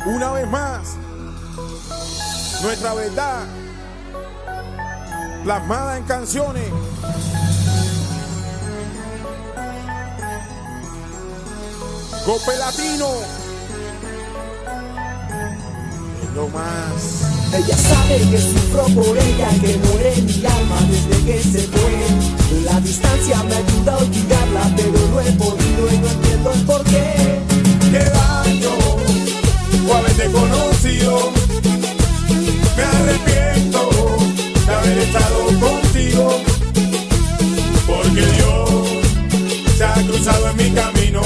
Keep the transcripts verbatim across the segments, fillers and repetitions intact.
Una vez más, nuestra verdad plasmada en canciones. Golpe Latino. Lo más. Ella sabe que sufro por ella, que muere mi alma desde que se fue. La distancia me ayuda a olvidarla, pero no he podido y no entiendo el porqué. Qué daño por haberte conocido. Me arrepiento de haber estado contigo, porque Dios se ha cruzado en mi camino.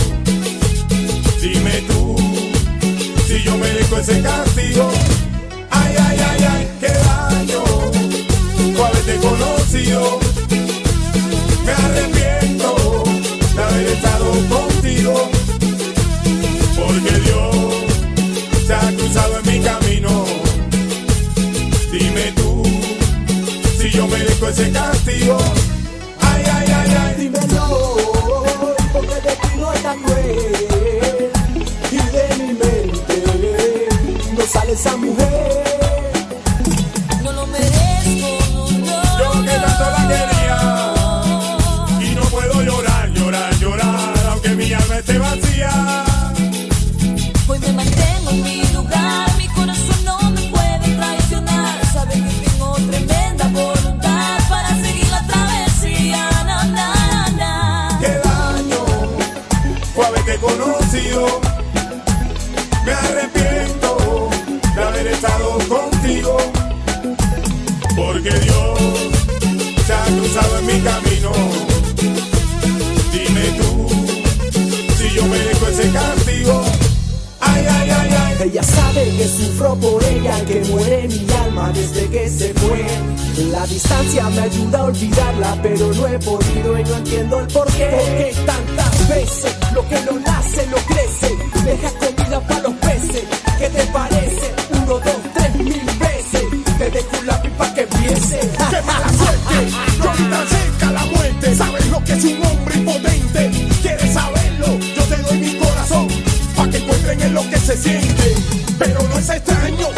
Dime tú si yo merezco ese castigo. Ay, ay, ay, ay, qué daño por haberte conocido. Me arrepiento de haber estado contigo, porque Dios se ha cruzado en mi camino. Dime tú si yo merezco ese castigo. Ay, ay, ay, ay. Dímelo, porque el destino es tan cruel y de mi mente no sale esa mujer. No lo merezco, no, Yo que tanto la quería y no puedo llorar, llorar, llorar, aunque mi alma esté vacía. Hoy me mantengo en mi lugar, mi corazón no me puede traicionar. Sabe que tengo tremenda voluntad para seguir la travesía. Na, na, na. Qué daño fue haberte conocido. Me arrepiento de haber estado contigo, porque Dios se ha cruzado en mi camino. Dime tú si yo merezco ese castigo. Ay, ay, ay, ay. Ella sabe que sufro por ella, que muere mi alma desde que se fue. La distancia me ayuda a olvidarla, pero no he podido y no entiendo el porqué. Porque tantas veces lo que no nace no crece. Deja comida para los peces. ¿Qué te parece? Uno, dos, tres mil veces. Te dejo un lápiz pa' que empiece. ¡Qué mala suerte! Yo vi tan cerca la muerte. ¿Sabes lo que es un hombre impotente? ¿Quieres saberlo? Yo te doy mi corazón pa' que encuentren en lo que se siente. Pero no es extraño